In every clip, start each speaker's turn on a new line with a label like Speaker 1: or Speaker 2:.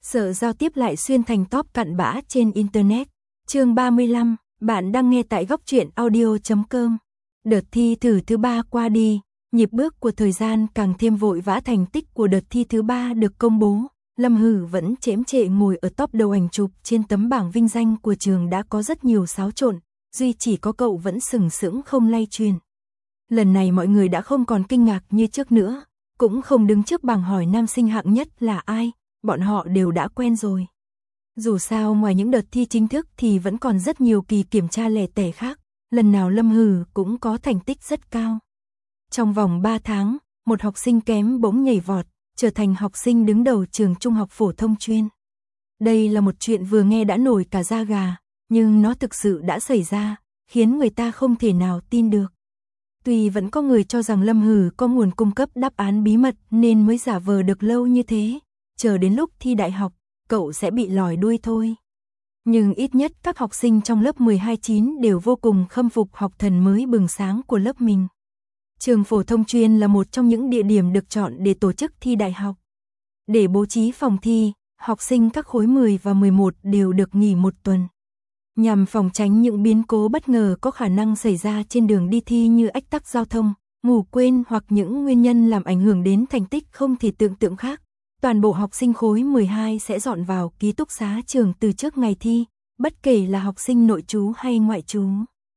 Speaker 1: Sợ giao tiếp lại xuyên thành top cặn bã trên Internet. Chương 35, bạn đang nghe tại góc truyện audio.com. Đợt thi thử thứ 3 qua đi, nhịp bước của thời gian càng thêm vội vã. Thành tích của đợt thi thứ 3 được công bố. Lâm Hử vẫn chễm chệ ngồi ở top đầu ảnh chụp trên tấm bảng vinh danh của trường. Đã có rất nhiều xáo trộn, duy chỉ có cậu vẫn sừng sững không lay truyền. Lần này mọi người đã không còn kinh ngạc như trước nữa, cũng không đứng trước bảng hỏi nam sinh hạng nhất là ai, bọn họ đều đã quen rồi. Dù sao ngoài những đợt thi chính thức thì vẫn còn rất nhiều kỳ kiểm tra lẻ tẻ khác, lần nào Lâm Hử cũng có thành tích rất cao. Trong vòng 3 tháng, một học sinh kém bỗng nhảy vọt, trở thành học sinh đứng đầu trường trung học phổ thông chuyên. Đây là một chuyện vừa nghe đã nổi cả da gà, nhưng nó thực sự đã xảy ra, khiến người ta không thể nào tin được. Tuy vẫn có người cho rằng Lâm Hử có nguồn cung cấp đáp án bí mật nên mới giả vờ được lâu như thế, chờ đến lúc thi đại học, cậu sẽ bị lòi đuôi thôi. Nhưng ít nhất các học sinh trong lớp 12-9 đều vô cùng khâm phục học thần mới bừng sáng của lớp mình. Trường phổ thông chuyên là một trong những địa điểm được chọn để tổ chức thi đại học. Để bố trí phòng thi, học sinh các khối 10 và 11 đều được nghỉ một tuần. Nhằm phòng tránh những biến cố bất ngờ có khả năng xảy ra trên đường đi thi như ách tắc giao thông, ngủ quên hoặc những nguyên nhân làm ảnh hưởng đến thành tích không thể tưởng tượng khác, toàn bộ học sinh khối 12 sẽ dọn vào ký túc xá trường từ trước ngày thi, bất kể là học sinh nội trú hay ngoại trú.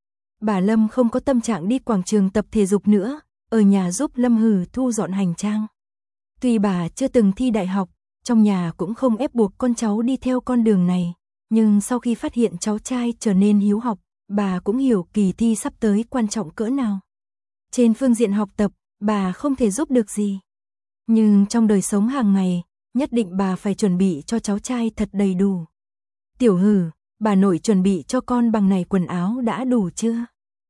Speaker 1: Bà Lâm không có tâm trạng đi quảng trường tập thể dục nữa, ở nhà giúp Lâm Hử thu dọn hành trang. Tuy bà chưa từng thi đại học, trong nhà cũng không ép buộc con cháu đi theo con đường này, nhưng sau khi phát hiện cháu trai trở nên hiếu học, bà cũng hiểu kỳ thi sắp tới quan trọng cỡ nào. Trên phương diện học tập, bà không thể giúp được gì. Nhưng trong đời sống hàng ngày, nhất định bà phải chuẩn bị cho cháu trai thật đầy đủ. Tiểu Hử, bà nội chuẩn bị cho con bằng này quần áo đã đủ chưa?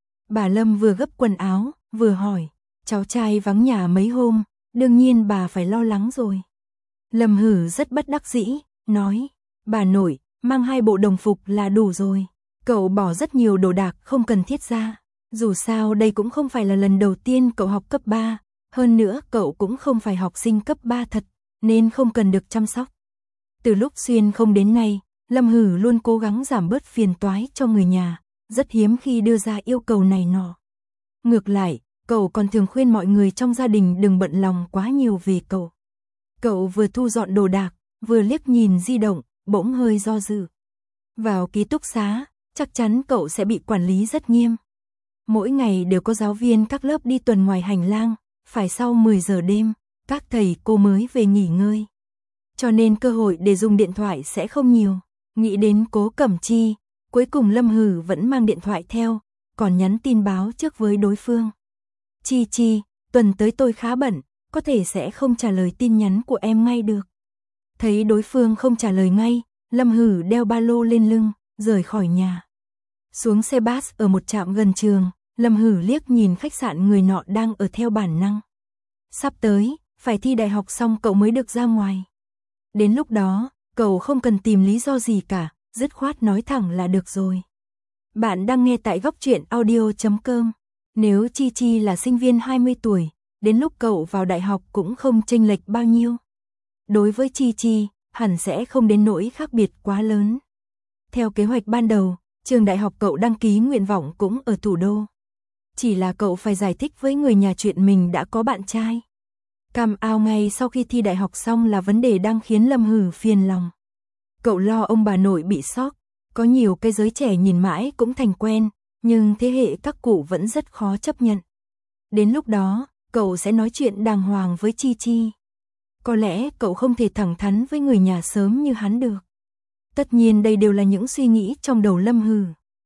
Speaker 1: Bà Lâm vừa gấp quần áo, vừa hỏi, cháu trai vắng nhà mấy hôm, đương nhiên bà phải lo lắng rồi. Lâm Hử rất bất đắc dĩ, nói, bà nội, mang 2 bộ đồng phục là đủ rồi. Cậu bỏ rất nhiều đồ đạc không cần thiết ra. Dù sao đây cũng không phải là lần đầu tiên cậu học cấp 3. Hơn nữa cậu cũng không phải học sinh cấp 3 thật, nên không cần được chăm sóc. Từ lúc xuyên không đến nay, Lâm Hử luôn cố gắng giảm bớt phiền toái cho người nhà, rất hiếm khi đưa ra yêu cầu này nọ. Ngược lại, cậu còn thường khuyên mọi người trong gia đình đừng bận lòng quá nhiều về cậu. Cậu vừa thu dọn đồ đạc, vừa liếc nhìn di động, bỗng hơi do dự. Vào ký túc xá, chắc chắn cậu sẽ bị quản lý rất nghiêm. Mỗi ngày đều có giáo viên các lớp đi tuần ngoài hành lang, phải sau 10 giờ đêm, các thầy cô mới về nghỉ ngơi. Cho nên cơ hội để dùng điện thoại sẽ không nhiều. Nghĩ đến Cố Cẩm Chi, cuối cùng Lâm Hử vẫn mang điện thoại theo, còn nhắn tin báo trước với đối phương. Chi Chi, tuần tới tôi khá bận, có thể sẽ không trả lời tin nhắn của em ngay được. Thấy đối phương không trả lời ngay, Lâm Hử đeo ba lô lên lưng, rời khỏi nhà. Xuống xe bus ở một trạm gần trường, Lâm Hử liếc nhìn khách sạn người nọ đang ở theo bản năng. Sắp tới, phải thi đại học xong cậu mới được ra ngoài. Đến lúc đó, cậu không cần tìm lý do gì cả, dứt khoát nói thẳng là được rồi. Bạn đang nghe tại góc truyện audio.com. Nếu Chi Chi là sinh viên 20 tuổi, đến lúc cậu vào đại học cũng không chênh lệch bao nhiêu. Đối với Chi Chi, hẳn sẽ không đến nỗi khác biệt quá lớn. Theo kế hoạch ban đầu, trường đại học cậu đăng ký nguyện vọng cũng ở thủ đô. Chỉ là cậu phải giải thích với người nhà chuyện mình đã có bạn trai. Cam ao ngay sau khi thi đại học xong là vấn đề đang khiến Lâm Hử phiền lòng. Cậu lo ông bà nội bị sốc, có nhiều cái giới trẻ nhìn mãi cũng thành quen, nhưng thế hệ các cụ vẫn rất khó chấp nhận. Đến lúc đó, cậu sẽ nói chuyện đàng hoàng với Chi Chi. Có lẽ cậu không thể thẳng thắn với người nhà sớm như hắn được. Tất nhiên đây đều là những suy nghĩ trong đầu Lâm Hử.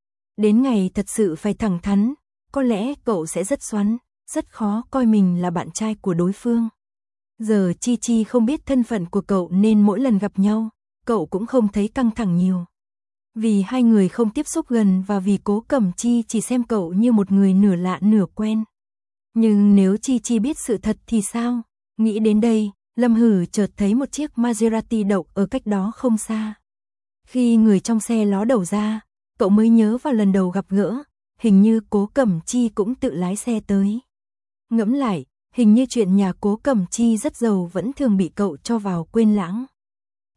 Speaker 1: Đến ngày thật sự phải thẳng thắn, có lẽ cậu sẽ rất xoắn, rất khó coi mình là bạn trai của đối phương. Giờ Chi Chi không biết thân phận của cậu nên mỗi lần gặp nhau, cậu cũng không thấy căng thẳng nhiều. Vì hai người không tiếp xúc gần và vì Cố Cẩm Chi chỉ xem cậu như một người nửa lạ nửa quen. Nhưng nếu Chi Chi biết sự thật thì sao? Nghĩ đến đây, Lâm Hử chợt thấy một chiếc Maserati đậu ở cách đó không xa. Khi người trong xe ló đầu ra, cậu mới nhớ vào lần đầu gặp gỡ, hình như Cố Cẩm Chi cũng tự lái xe tới. Ngẫm lại, hình như chuyện nhà Cố Cẩm Chi rất giàu vẫn thường bị cậu cho vào quên lãng.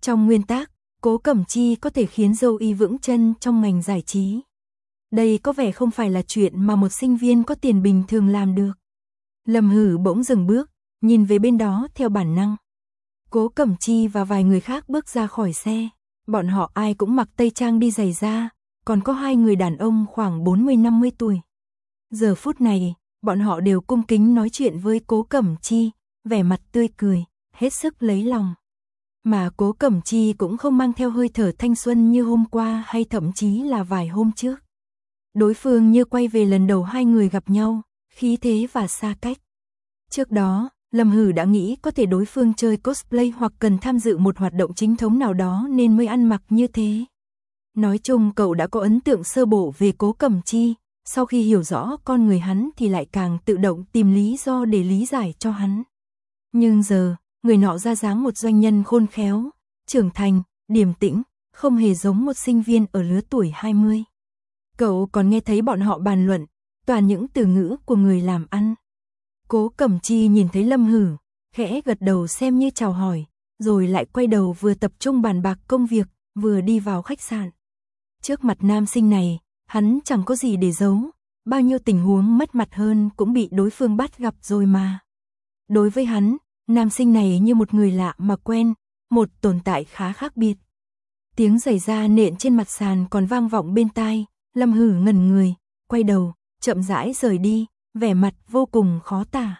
Speaker 1: Trong nguyên tắc, Cố Cẩm Chi có thể khiến Zoe vững chân trong ngành giải trí. Đây có vẻ không phải là chuyện mà một sinh viên có tiền bình thường làm được. Lâm Hử bỗng dừng bước, nhìn về bên đó theo bản năng. Cố Cẩm Chi và vài người khác bước ra khỏi xe. Bọn họ ai cũng mặc tây trang đi giày da, còn có hai người đàn ông khoảng 40-50 tuổi. Giờ phút này, bọn họ đều cung kính nói chuyện với Cố Cẩm Chi, vẻ mặt tươi cười, hết sức lấy lòng. Mà Cố Cẩm Chi cũng không mang theo hơi thở thanh xuân như hôm qua hay thậm chí là vài hôm trước. Đối phương như quay về lần đầu hai người gặp nhau, khí thế và xa cách. Trước đó, Lâm Hử đã nghĩ có thể đối phương chơi cosplay hoặc cần tham dự một hoạt động chính thống nào đó nên mới ăn mặc như thế. Nói chung cậu đã có ấn tượng sơ bộ về Cố Cẩm Chi, sau khi hiểu rõ con người hắn thì lại càng tự động tìm lý do để lý giải cho hắn. Nhưng giờ, người nọ ra dáng một doanh nhân khôn khéo, trưởng thành, điềm tĩnh, không hề giống một sinh viên ở lứa tuổi 20. Cậu còn nghe thấy bọn họ bàn luận, toàn những từ ngữ của người làm ăn. Cố Cẩm Chi nhìn thấy Lâm Hử, khẽ gật đầu xem như chào hỏi, rồi lại quay đầu vừa tập trung bàn bạc công việc, vừa đi vào khách sạn. Trước mặt nam sinh này, hắn chẳng có gì để giấu, bao nhiêu tình huống mất mặt hơn cũng bị đối phương bắt gặp rồi mà. Đối với hắn, nam sinh này như một người lạ mà quen, một tồn tại khá khác biệt. Tiếng giày da nện trên mặt sàn còn vang vọng bên tai, Lâm Hử ngẩn người, quay đầu, chậm rãi rời đi, vẻ mặt vô cùng khó tả.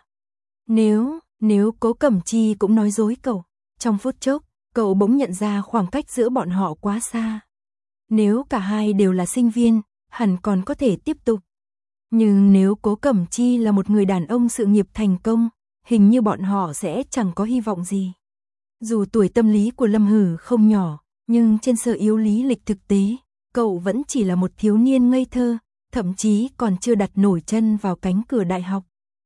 Speaker 1: Nếu Cố Cẩm Chi cũng nói dối cậu, trong phút chốc, cậu bỗng nhận ra khoảng cách giữa bọn họ quá xa. Nếu cả hai đều là sinh viên, hẳn còn có thể tiếp tục. Nhưng nếu Cố Cẩm Chi là một người đàn ông sự nghiệp thành công, hình như bọn họ sẽ chẳng có hy vọng gì. Dù tuổi tâm lý của Lâm Hử không nhỏ, nhưng trên sở yếu lý lịch thực tế, cậu vẫn chỉ là một thiếu niên ngây thơ, thậm chí còn chưa đặt nổi chân vào cánh cửa đại học.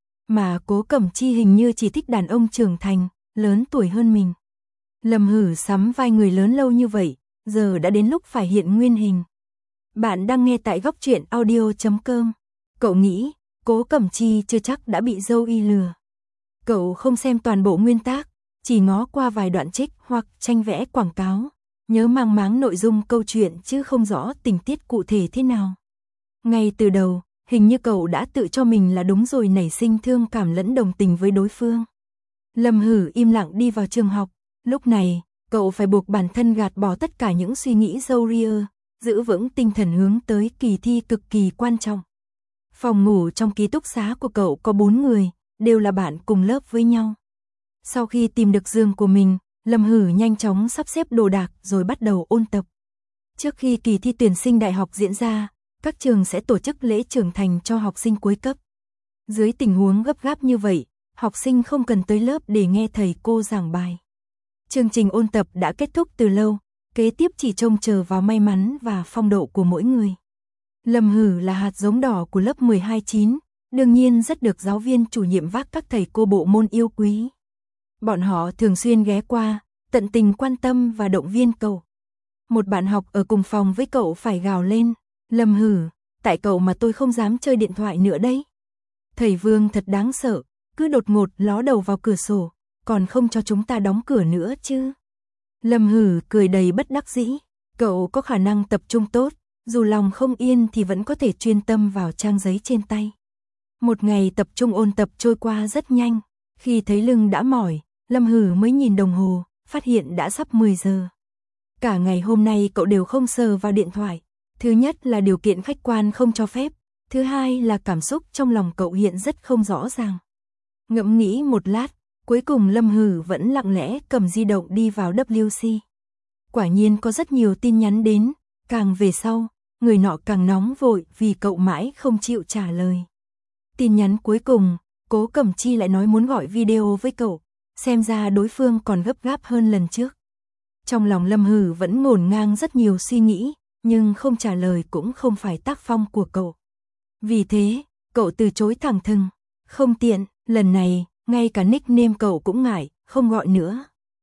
Speaker 1: Mà Cố Cẩm Chi hình như chỉ thích đàn ông trưởng thành, lớn tuổi hơn mình. Lâm Hử sắm vai người lớn lâu như vậy, giờ đã đến lúc phải hiện nguyên hình. Bạn đang nghe tại góc truyện audio.com. Cậu nghĩ, Cố Cẩm Chi chưa chắc đã bị Zoe lừa. Cậu không xem toàn bộ nguyên tác, chỉ ngó qua vài đoạn trích hoặc tranh vẽ quảng cáo, nhớ mang máng nội dung câu chuyện chứ không rõ tình tiết cụ thể thế nào. Ngay từ đầu, hình như cậu đã tự cho mình là đúng rồi nảy sinh thương cảm lẫn đồng tình với đối phương. Lâm Hử im lặng đi vào trường học, lúc này, cậu phải buộc bản thân gạt bỏ tất cả những suy nghĩ râu ria, giữ vững tinh thần hướng tới kỳ thi cực kỳ quan trọng. Phòng ngủ trong ký túc xá của cậu có 4 người, đều là bạn cùng lớp với nhau. Sau khi tìm được giường của mình, Lâm Hử nhanh chóng sắp xếp đồ đạc rồi bắt đầu ôn tập. Trước khi kỳ thi tuyển sinh đại học diễn ra, các trường sẽ tổ chức lễ trưởng thành cho học sinh cuối cấp. Dưới tình huống gấp gáp như vậy, học sinh không cần tới lớp để nghe thầy cô giảng bài. Chương trình ôn tập đã kết thúc từ lâu, kế tiếp chỉ trông chờ vào may mắn và phong độ của mỗi người. Lâm Hử là hạt giống đỏ của lớp 12-9, đương nhiên rất được giáo viên chủ nhiệm vác các thầy cô bộ môn yêu quý. Bọn họ thường xuyên ghé qua, tận tình quan tâm và động viên cậu. Một bạn học ở cùng phòng với cậu phải gào lên, Lâm Hử, tại cậu mà tôi không dám chơi điện thoại nữa đấy. Thầy Vương thật đáng sợ, cứ đột ngột ló đầu vào cửa sổ, còn không cho chúng ta đóng cửa nữa chứ. Lâm Hử cười đầy bất đắc dĩ, cậu có khả năng tập trung tốt, dù lòng không yên thì vẫn có thể chuyên tâm vào trang giấy trên tay. Một ngày tập trung ôn tập trôi qua rất nhanh, khi thấy lưng đã mỏi, Lâm Hử mới nhìn đồng hồ, phát hiện đã sắp 10 giờ. Cả ngày hôm nay cậu đều không sờ vào điện thoại, thứ nhất là điều kiện khách quan không cho phép, thứ hai là cảm xúc trong lòng cậu hiện rất không rõ ràng. Ngẫm nghĩ một lát, cuối cùng Lâm Hử vẫn lặng lẽ cầm di động đi vào WC. Quả nhiên có rất nhiều tin nhắn đến, càng về sau, người nọ càng nóng vội vì cậu mãi không chịu trả lời. Tin nhắn cuối cùng, Cố Cẩm Chi lại nói muốn gọi video với cậu, xem ra đối phương còn gấp gáp hơn lần trước. Trong lòng Lâm Hử vẫn ngổn ngang rất nhiều suy nghĩ, nhưng không trả lời cũng không phải tác phong của cậu. Vì thế, cậu từ chối thẳng thừng, không tiện, lần này, ngay cả nickname cậu cũng ngại, không gọi nữa.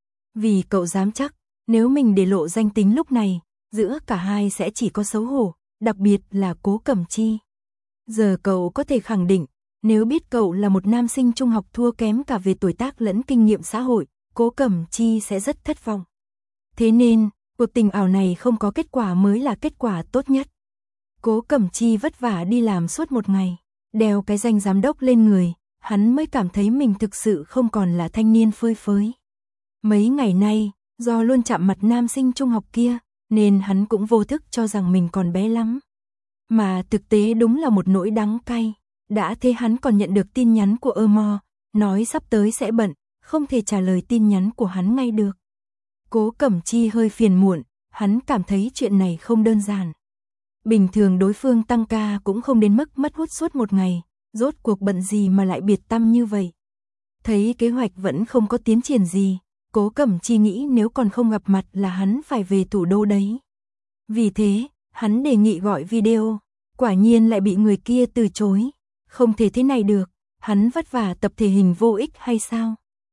Speaker 1: Vì cậu dám chắc, nếu mình để lộ danh tính lúc này, giữa cả hai sẽ chỉ có xấu hổ, đặc biệt là Cố Cẩm Chi. Giờ cậu có thể khẳng định, nếu biết cậu là một nam sinh trung học thua kém cả về tuổi tác lẫn kinh nghiệm xã hội, Cố Cẩm Chi sẽ rất thất vọng. Thế nên, cuộc tình ảo này không có kết quả mới là kết quả tốt nhất. Cố Cẩm Chi vất vả đi làm suốt một ngày, đeo cái danh giám đốc lên người, hắn mới cảm thấy mình thực sự không còn là thanh niên phơi phới. Mấy ngày nay, do luôn chạm mặt nam sinh trung học kia, nên hắn cũng vô thức cho rằng mình còn bé lắm. Mà thực tế đúng là một nỗi đắng cay, đã thế hắn còn nhận được tin nhắn của Mo, nói sắp tới sẽ bận, không thể trả lời tin nhắn của hắn ngay được. Cố Cẩm Chi hơi phiền muộn, hắn cảm thấy chuyện này không đơn giản. Bình thường đối phương tăng ca cũng không đến mức mất hút suốt một ngày, rốt cuộc bận gì mà lại biệt tâm như vậy. Thấy kế hoạch vẫn không có tiến triển gì, Cố Cẩm Chi nghĩ nếu còn không gặp mặt là hắn phải về thủ đô đấy. Vì thế, hắn đề nghị gọi video, quả nhiên lại bị người kia từ chối. Không thể thế này được, hắn vất vả tập thể hình vô ích hay sao?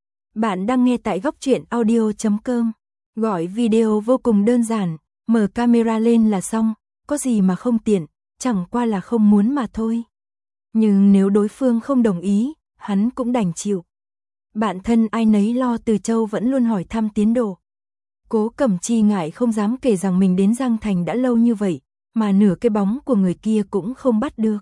Speaker 1: Bạn đang nghe tại góc truyện audio.com. Gọi video vô cùng đơn giản, mở camera lên là xong, có gì mà không tiện, chẳng qua là không muốn mà thôi. Nhưng nếu đối phương không đồng ý, hắn cũng đành chịu. Bạn thân ai nấy lo Từ Châu vẫn luôn hỏi thăm tiến độ. Cố Cẩm Chi ngại không dám kể rằng mình đến Giang Thành đã lâu như vậy, mà nửa cái bóng của người kia cũng không bắt được.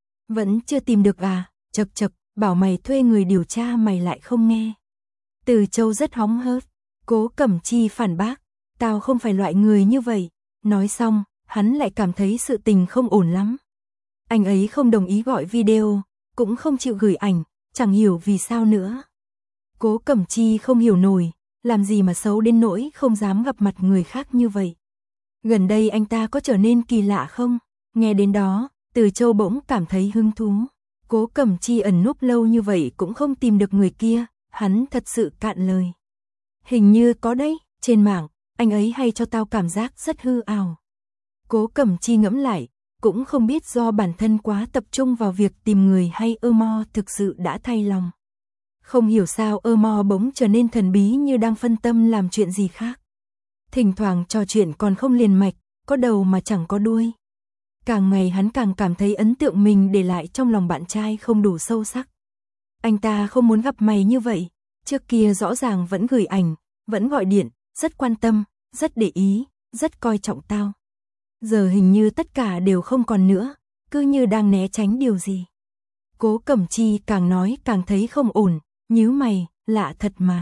Speaker 1: Vẫn chưa tìm được à? Chậc chậc, bảo mày thuê người điều tra mày lại không nghe. Từ Châu rất hóng hớt. Cố Cẩm Chi phản bác, tao không phải loại người như vậy. Nói xong, hắn lại cảm thấy sự tình không ổn lắm. Anh ấy không đồng ý gọi video, cũng không chịu gửi ảnh, chẳng hiểu vì sao nữa. Cố Cẩm Chi không hiểu nổi, làm gì mà xấu đến nỗi không dám gặp mặt người khác như vậy. Gần đây anh ta có trở nên kỳ lạ không? Nghe đến đó, Từ Châu bỗng cảm thấy hứng thú. Cố Cẩm Chi ẩn núp lâu như vậy cũng không tìm được người kia, hắn thật sự cạn lời. Hình như có đấy, trên mạng, anh ấy hay cho tao cảm giác rất hư ảo. Cố Cẩm Chi ngẫm lại, cũng không biết do bản thân quá tập trung vào việc tìm người hay Mo thực sự đã thay lòng. Không hiểu sao Mo bỗng trở nên thần bí như đang phân tâm làm chuyện gì khác. Thỉnh thoảng trò chuyện còn không liền mạch, có đầu mà chẳng có đuôi. Càng ngày hắn càng cảm thấy ấn tượng mình để lại trong lòng bạn trai không đủ sâu sắc. Anh ta không muốn gặp mày như vậy, trước kia rõ ràng vẫn gửi ảnh, vẫn gọi điện, rất quan tâm, rất để ý, rất coi trọng tao. Giờ hình như tất cả đều không còn nữa, cứ như đang né tránh điều gì. Cố Cẩm Chi càng nói càng thấy không ổn, nhíu mày, lạ thật mà.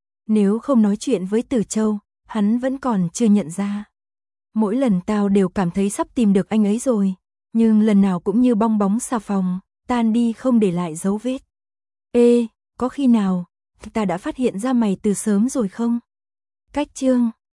Speaker 1: Nếu không nói chuyện với Từ Châu, hắn vẫn còn chưa nhận ra. Mỗi lần tao đều cảm thấy sắp tìm được anh ấy rồi, nhưng lần nào cũng như bong bóng xà phòng, tan đi không để lại dấu vết. Ê, có khi nào ta đã phát hiện ra mày từ sớm rồi không? Cách chương